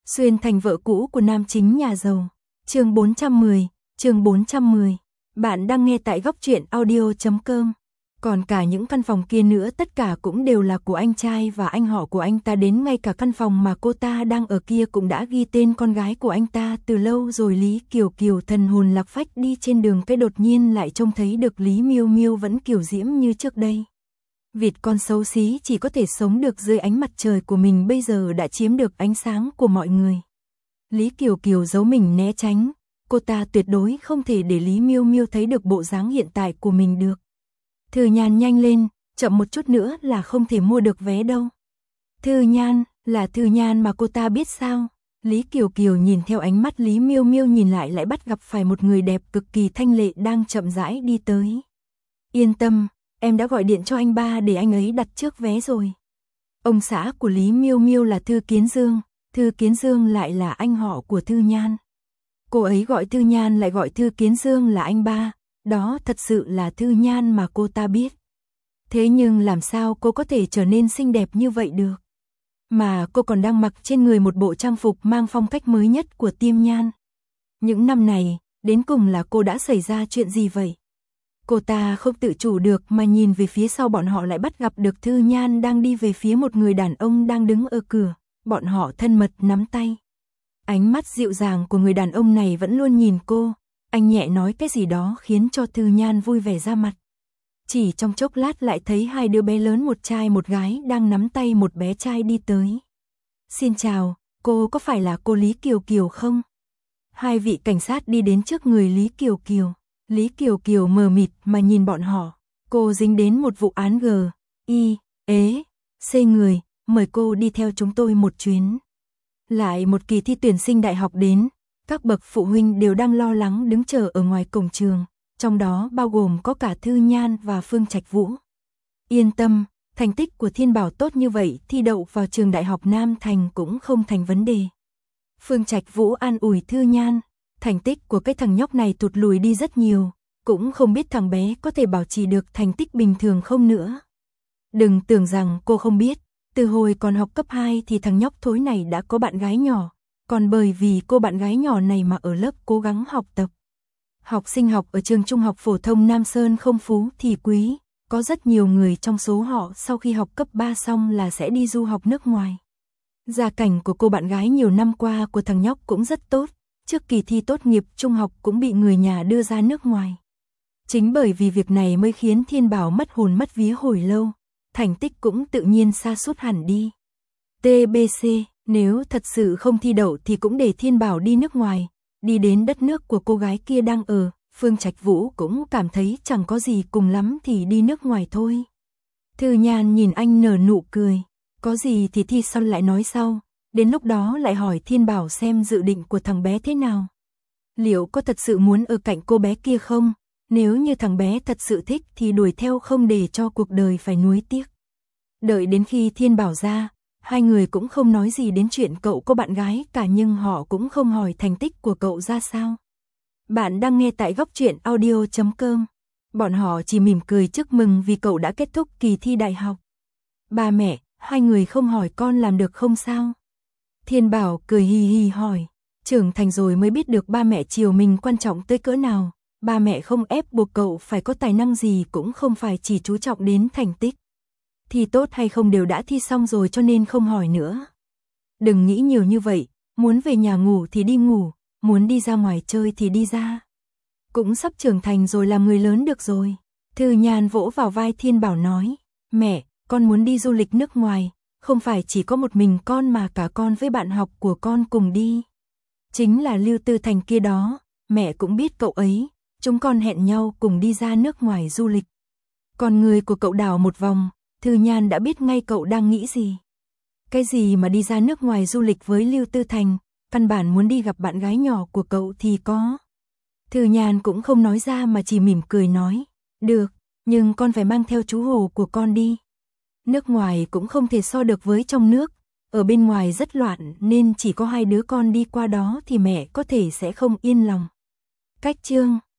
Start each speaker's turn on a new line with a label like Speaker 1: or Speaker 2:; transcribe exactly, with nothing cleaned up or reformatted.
Speaker 1: Xuyên thành vợ cũ của nam chính nhà giàu. Chương bốn trăm mười, chương bốn trăm mười. Bạn đang nghe tại góc truyện audio chấm com. Còn cả những căn phòng kia nữa tất cả cũng đều là của anh trai và anh họ của anh ta, đến ngay cả căn phòng mà cô ta đang ở kia cũng đã ghi tên con gái của anh ta từ lâu rồi. Lý Kiều Kiều thần hồn lạc phách đi trên đường cái, đột nhiên lại trông thấy được Lý Miêu Miêu vẫn kiều diễm như trước đây. Vịt con xấu xí chỉ có thể sống được dưới ánh mặt trời của mình bây giờ đã chiếm được ánh sáng của mọi người. Lý Kiều Kiều giấu mình né tránh, cô ta tuyệt đối không thể để Lý Miêu Miêu thấy được bộ dáng hiện tại của mình được. Thư Nhan, nhanh lên, chậm một chút nữa là không thể mua được vé đâu. Thư Nhan, là Thư Nhan mà cô ta biết sao? Lý Kiều Kiều nhìn theo ánh mắt Lý Miêu Miêu nhìn lại lại bắt gặp phải một người đẹp cực kỳ thanh lệ đang chậm rãi đi tới. Yên tâm, em đã gọi điện cho anh ba để anh ấy đặt trước vé rồi. Ông xã của Lý Miêu Miêu là Thư Kiến Dương, Thư Kiến Dương lại là anh họ của Thư Nhan. Cô ấy gọi Thư Nhan lại gọi Thư Kiến Dương là anh ba, đó thật sự là Thư Nhan mà cô ta biết. Thế nhưng làm sao cô có thể trở nên xinh đẹp như vậy được? Mà cô còn đang mặc trên người một bộ trang phục mang phong cách mới nhất của Tiêm Nhan. Những năm này, đến cùng là cô đã xảy ra chuyện gì vậy? Cô ta không tự chủ được mà nhìn về phía sau bọn họ, lại bắt gặp được Thư Nhan đang đi về phía một người đàn ông đang đứng ở cửa. Bọn họ thân mật nắm tay. Ánh mắt dịu dàng của người đàn ông này vẫn luôn nhìn cô. Anh nhẹ nói cái gì đó khiến cho Thư Nhan vui vẻ ra mặt. Chỉ trong chốc lát lại thấy hai đứa bé lớn, một trai một gái đang nắm tay một bé trai đi tới. Xin chào, cô có phải là cô Lý Kiều Kiều không? Hai vị cảnh sát đi đến trước người Lý Kiều Kiều. Lý Kiều Kiều mờ mịt mà nhìn bọn họ. Cô dính đến một vụ án G, I, ế, C người, mời cô đi theo chúng tôi một chuyến. Lại một kỳ thi tuyển sinh đại học đến, các bậc phụ huynh đều đang lo lắng đứng chờ ở ngoài cổng trường, trong đó bao gồm có cả Thư Nhan và Phương Trạch Vũ. Yên tâm, thành tích của Thiên Bảo tốt như vậy, thi đậu vào trường đại học Nam Thành cũng không thành vấn đề. Phương Trạch Vũ an ủi Thư Nhan, thành tích của cái thằng nhóc này tụt lùi đi rất nhiều, cũng không biết thằng bé có thể bảo trì được thành tích bình thường không nữa. Đừng tưởng rằng cô không biết, từ hồi còn học cấp hai thì thằng nhóc thối này đã có bạn gái nhỏ, còn bởi vì cô bạn gái nhỏ này mà ở lớp cố gắng học tập. Học sinh học ở trường trung học phổ thông Nam Sơn không phú thì quý, có rất nhiều người trong số họ sau khi học cấp ba xong là sẽ đi du học nước ngoài. Gia cảnh của cô bạn gái nhiều năm qua của thằng nhóc cũng rất tốt, trước kỳ thi tốt nghiệp trung học cũng bị người nhà đưa ra nước ngoài. Chính bởi vì việc này mới khiến Thiên Bảo mất hồn mất vía hồi lâu, thành tích cũng tự nhiên sa sút hẳn đi. tê bê xê, nếu thật sự không thi đậu thì cũng để Thiên Bảo đi nước ngoài, đi đến đất nước của cô gái kia đang ở. Phương Trạch Vũ cũng cảm thấy chẳng có gì, cùng lắm thì đi nước ngoài thôi. Thư Nhan nhìn anh nở nụ cười, có gì thì thi xong lại nói sau, đến lúc đó lại hỏi Thiên Bảo xem dự định của thằng bé thế nào. Liệu có thật sự muốn ở cạnh cô bé kia không? Nếu như thằng bé thật sự thích thì đuổi theo, không để cho cuộc đời phải nuối tiếc. Đợi đến khi Thiên Bảo ra, hai người cũng không nói gì đến chuyện cậu có bạn gái cả, nhưng họ cũng không hỏi thành tích của cậu ra sao. Bạn đang nghe tại góc truyện audio chấm com. Bọn họ chỉ mỉm cười chúc mừng vì cậu đã kết thúc kỳ thi đại học. Ba mẹ, hai người không hỏi con làm được không sao? Thiên Bảo cười hì hì hỏi. Trưởng thành rồi mới biết được ba mẹ chiều mình quan trọng tới cỡ nào. Ba mẹ không ép buộc cậu phải có tài năng gì, cũng không phải chỉ chú trọng đến thành tích. Thi tốt hay không đều đã thi xong rồi cho nên không hỏi nữa. Đừng nghĩ nhiều như vậy, muốn về nhà ngủ thì đi ngủ, muốn đi ra ngoài chơi thì đi ra. Cũng sắp trưởng thành rồi, làm người lớn được rồi. Thư Nhan vỗ vào vai Thiên Bảo nói, mẹ, con muốn đi du lịch nước ngoài, không phải chỉ có một mình con mà cả con với bạn học của con cùng đi. Chính là Lưu Tư Thành kia đó, mẹ cũng biết cậu ấy, chúng con hẹn nhau cùng đi ra nước ngoài du lịch. Còn người của cậu đảo một vòng, Thư Nhan đã biết ngay cậu đang nghĩ gì. Cái gì mà đi ra nước ngoài du lịch với Lưu Tư Thành, căn bản muốn đi gặp bạn gái nhỏ của cậu thì có. Thư Nhan cũng không nói ra mà chỉ mỉm cười nói, được, nhưng con phải mang theo chú Hồ của con đi. Nước ngoài cũng không thể so được với trong nước, ở bên ngoài rất loạn nên chỉ có hai đứa con đi qua đó thì mẹ có thể sẽ không yên lòng. Cách chương